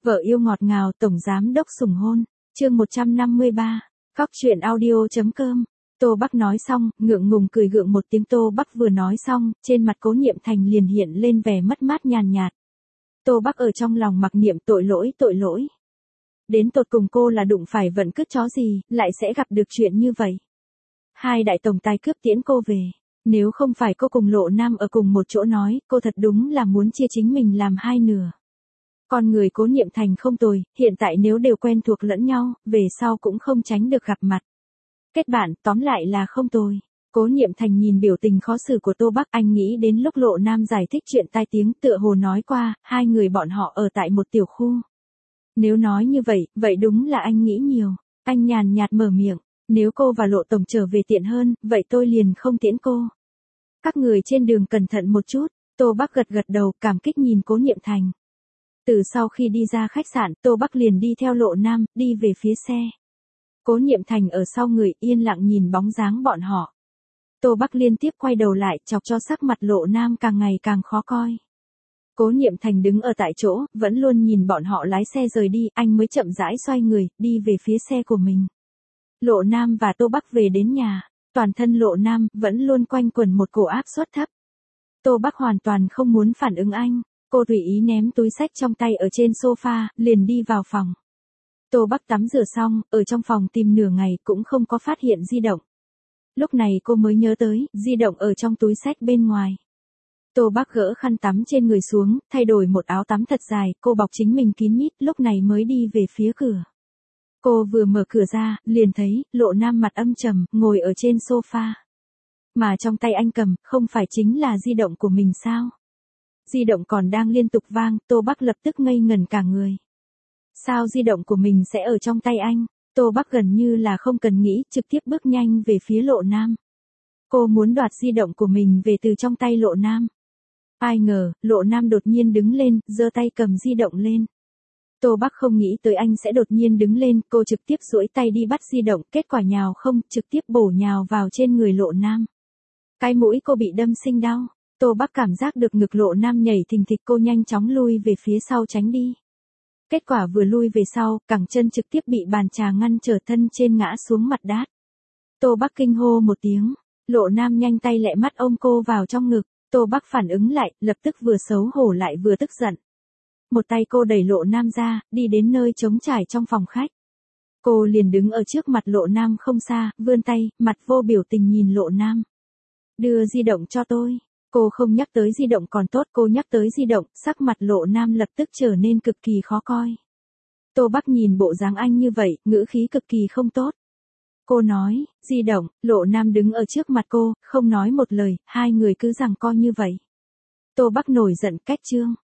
Vợ yêu ngọt ngào tổng giám đốc sủng hôn. Chương 153. Cóc truyện audio.com. Tô Bắc nói xong, ngượng ngùng cười gượng một tiếng. Tô Bắc vừa nói xong, trên mặt Cố Niệm Thành liền hiện lên vẻ mất mát nhàn nhạt. Tô Bắc ở trong lòng mặc niệm tội lỗi. Đến tột cùng cô là đụng phải vận cứt chó gì, lại sẽ gặp được chuyện như vậy. Hai đại tổng tài cướp tiễn cô về. Nếu không phải cô cùng Lộ Nam ở cùng một chỗ nói, cô thật đúng là muốn chia chính mình làm hai nửa. Con người Cố Niệm Thành không tồi, hiện tại nếu đều quen thuộc lẫn nhau, về sau cũng không tránh được gặp mặt. Kết bạn, tóm lại là không tồi. Cố Niệm Thành nhìn biểu tình khó xử của Tô Bắc, anh nghĩ đến lúc Lộ Nam giải thích chuyện tai tiếng tựa hồ nói qua, hai người bọn họ ở tại một tiểu khu. Nếu nói như vậy, vậy đúng là anh nghĩ nhiều. Anh nhàn nhạt mở miệng, nếu cô và Lộ Tổng trở về tiện hơn, vậy tôi liền không tiễn cô. Các người trên đường cẩn thận một chút. Tô Bắc gật gật đầu, cảm kích nhìn Cố Niệm Thành. Từ sau khi đi ra khách sạn, Tô Bắc liền đi theo Lộ Nam, đi về phía xe. Cố Niệm Thành ở sau người, yên lặng nhìn bóng dáng bọn họ. Tô Bắc liên tiếp quay đầu lại, chọc cho sắc mặt Lộ Nam càng ngày càng khó coi. Cố Niệm Thành đứng ở tại chỗ, vẫn luôn nhìn bọn họ lái xe rời đi, anh mới chậm rãi xoay người, đi về phía xe của mình. Lộ Nam và Tô Bắc về đến nhà, toàn thân Lộ Nam vẫn luôn quanh quẩn một cổ áp suất thấp. Tô Bắc hoàn toàn không muốn phản ứng anh. Cô tùy ý ném túi xách trong tay ở trên sofa, liền đi vào phòng. Tô Bắc tắm rửa xong, ở trong phòng tìm nửa ngày cũng không có phát hiện di động. Lúc này cô mới nhớ tới, di động ở trong túi xách bên ngoài. Tô Bắc gỡ khăn tắm trên người xuống, thay đổi một áo tắm thật dài, cô bọc chính mình kín mít, lúc này mới đi về phía cửa. Cô vừa mở cửa ra, liền thấy, Lộ Nam mặt âm trầm, ngồi ở trên sofa. Mà trong tay anh cầm, không phải chính là di động của mình sao? Di động còn đang liên tục vang, Tô Bắc lập tức ngây ngẩn cả người. Sao di động của mình sẽ ở trong tay anh? Tô Bắc gần như là không cần nghĩ, trực tiếp bước nhanh về phía Lộ Nam. Cô muốn đoạt di động của mình về từ trong tay Lộ Nam. Ai ngờ, Lộ Nam đột nhiên đứng lên, giơ tay cầm di động lên. Tô Bắc không nghĩ tới anh sẽ đột nhiên đứng lên, cô trực tiếp duỗi tay đi bắt di động, kết quả nhào không, trực tiếp bổ nhào vào trên người Lộ Nam. Cái mũi cô bị đâm sinh đau. Tô Bắc cảm giác được ngực Lộ Nam nhảy thình thịch, cô nhanh chóng lui về phía sau tránh đi. Kết quả vừa lui về sau, cẳng chân trực tiếp bị bàn trà ngăn trở, thân trên ngã xuống mặt đát. Tô Bắc kinh hô một tiếng, Lộ Nam nhanh tay lẹ mắt ôm cô vào trong ngực. Tô Bắc phản ứng lại, lập tức vừa xấu hổ lại vừa tức giận. Một tay cô đẩy Lộ Nam ra, đi đến nơi trống trải trong phòng khách. Cô liền đứng ở trước mặt Lộ Nam không xa, vươn tay, mặt vô biểu tình nhìn Lộ Nam. Đưa di động cho tôi. Cô không nhắc tới di động còn tốt, cô nhắc tới di động, sắc mặt Lộ Nam lập tức trở nên cực kỳ khó coi. Tô Bắc nhìn bộ dáng anh như vậy, ngữ khí cực kỳ không tốt. Cô nói, di động, Lộ Nam đứng ở trước mặt cô, không nói một lời, hai người cứ giằng co như vậy. Tô Bắc nổi giận, cách chương.